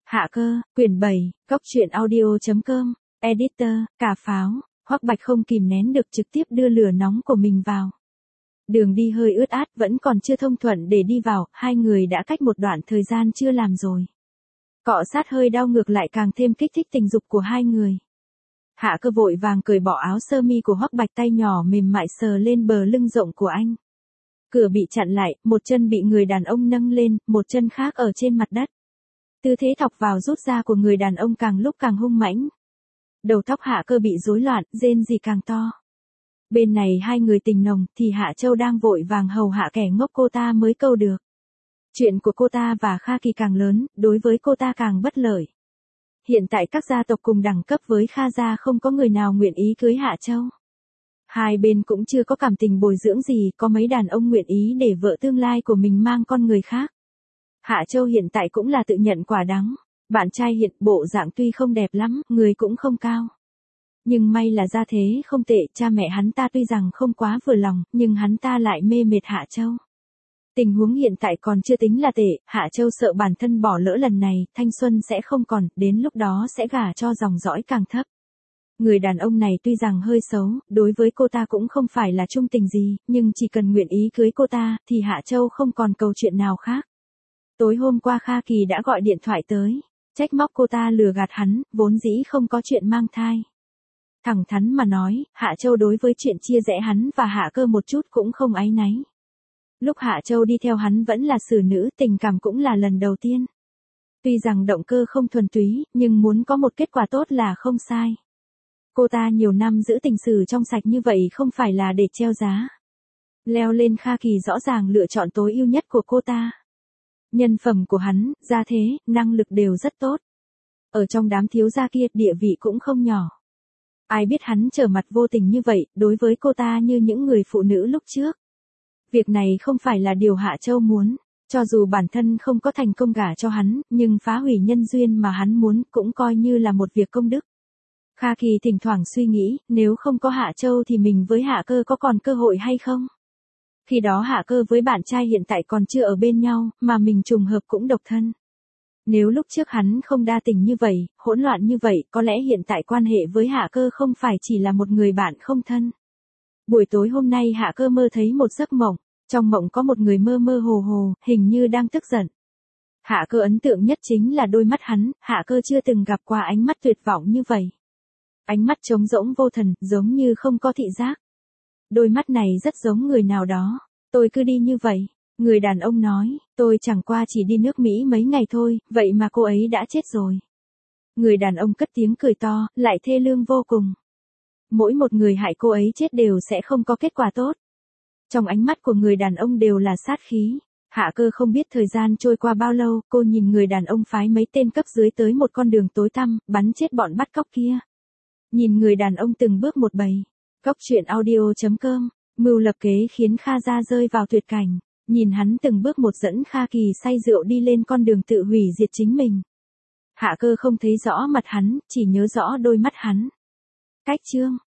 Hạ Cơ, quyển 7, Góc truyện audio.com, editor, Cà Pháo. Hoắc Bạch không kìm nén được trực tiếp đưa lửa nóng của mình vào. Đường đi hơi ướt át vẫn còn chưa thông thuận để đi vào, hai người đã cách một đoạn thời gian chưa làm rồi. Cọ sát hơi đau ngược lại càng thêm kích thích tình dục của hai người. Hạ Cơ vội vàng cởi bỏ áo sơ mi của Hoắc Bạch, tay nhỏ mềm mại sờ lên bờ lưng rộng của anh. Cửa bị chặn lại, một chân bị người đàn ông nâng lên, một chân khác ở trên mặt đất. Tư thế thọc vào rút ra của người đàn ông càng lúc càng hung mãnh. Đầu tóc Hạ Cơ bị rối loạn, rên rỉ càng to. Bên này hai người tình nồng thì Hạ Châu đang vội vàng hầu hạ kẻ ngốc cô ta mới câu được. Chuyện của cô ta và Kha Kỳ càng lớn, đối với cô ta càng bất lợi. Hiện tại các gia tộc cùng đẳng cấp với Kha gia không có người nào nguyện ý cưới Hạ Châu. Hai bên cũng chưa có cảm tình bồi dưỡng gì, có mấy đàn ông nguyện ý để vợ tương lai của mình mang con người khác. Hạ Châu hiện tại cũng là tự nhận quả đắng. Bạn trai hiện bộ dạng tuy không đẹp lắm, người cũng không cao. Nhưng may là gia thế không tệ, cha mẹ hắn ta tuy rằng không quá vừa lòng, nhưng hắn ta lại mê mệt Hạ Châu. Tình huống hiện tại còn chưa tính là tệ, Hạ Châu sợ bản thân bỏ lỡ lần này, thanh xuân sẽ không còn, đến lúc đó sẽ gả cho dòng dõi càng thấp. Người đàn ông này tuy rằng hơi xấu, đối với cô ta cũng không phải là trung tình gì, nhưng chỉ cần nguyện ý cưới cô ta, thì Hạ Châu không còn câu chuyện nào khác. Tối hôm qua Kha Kỳ đã gọi điện thoại tới, trách móc cô ta lừa gạt hắn, vốn dĩ không có chuyện mang thai. Thẳng thắn mà nói, Hạ Châu đối với chuyện chia rẽ hắn và Hạ Cơ một chút cũng không áy náy. Lúc Hạ Châu đi theo hắn vẫn là xử nữ, tình cảm cũng là lần đầu tiên. Tuy rằng động cơ không thuần túy, nhưng muốn có một kết quả tốt là không sai. Cô ta nhiều năm giữ tình sử trong sạch như vậy không phải là để treo giá. Leo lên Kha Kỳ rõ ràng lựa chọn tối ưu nhất của cô ta. Nhân phẩm của hắn, gia thế, năng lực đều rất tốt. Ở trong đám thiếu gia kia, địa vị cũng không nhỏ. Ai biết hắn trở mặt vô tình như vậy, đối với cô ta như những người phụ nữ lúc trước. Việc này không phải là điều Hạ Châu muốn, cho dù bản thân không có thành công gả cho hắn, nhưng phá hủy nhân duyên mà hắn muốn cũng coi như là một việc công đức. Kha Kỳ thỉnh thoảng suy nghĩ, nếu không có Hạ Châu thì mình với Hạ Cơ có còn cơ hội hay không? Khi đó Hạ Cơ với bạn trai hiện tại còn chưa ở bên nhau, mà mình trùng hợp cũng độc thân. Nếu lúc trước hắn không đa tình như vậy, hỗn loạn như vậy, có lẽ hiện tại quan hệ với Hạ Cơ không phải chỉ là một người bạn không thân. Buổi tối hôm nay Hạ Cơ mơ thấy một giấc mộng, trong mộng có một người mơ mơ hồ hồ, hình như đang tức giận. Hạ Cơ ấn tượng nhất chính là đôi mắt hắn, Hạ Cơ chưa từng gặp qua ánh mắt tuyệt vọng như vậy. Ánh mắt trống rỗng vô thần, giống như không có thị giác. Đôi mắt này rất giống người nào đó. Tôi cứ đi như vậy. Người đàn ông nói, tôi chẳng qua chỉ đi nước Mỹ mấy ngày thôi, vậy mà cô ấy đã chết rồi. Người đàn ông cất tiếng cười to, lại thê lương vô cùng. Mỗi một người hại cô ấy chết đều sẽ không có kết quả tốt. Trong ánh mắt của người đàn ông đều là sát khí. Hạ Cơ không biết thời gian trôi qua bao lâu, cô nhìn người đàn ông phái mấy tên cấp dưới tới một con đường tối tăm, bắn chết bọn bắt cóc kia. Nhìn người đàn ông từng bước một bày. Góc truyện audio.com, mưu lập kế khiến Kha gia rơi vào tuyệt cảnh. Nhìn hắn từng bước một dẫn Kha Kỳ say rượu đi lên con đường tự hủy diệt chính mình. Hạ Cơ không thấy rõ mặt hắn, chỉ nhớ rõ đôi mắt hắn. Cách chương.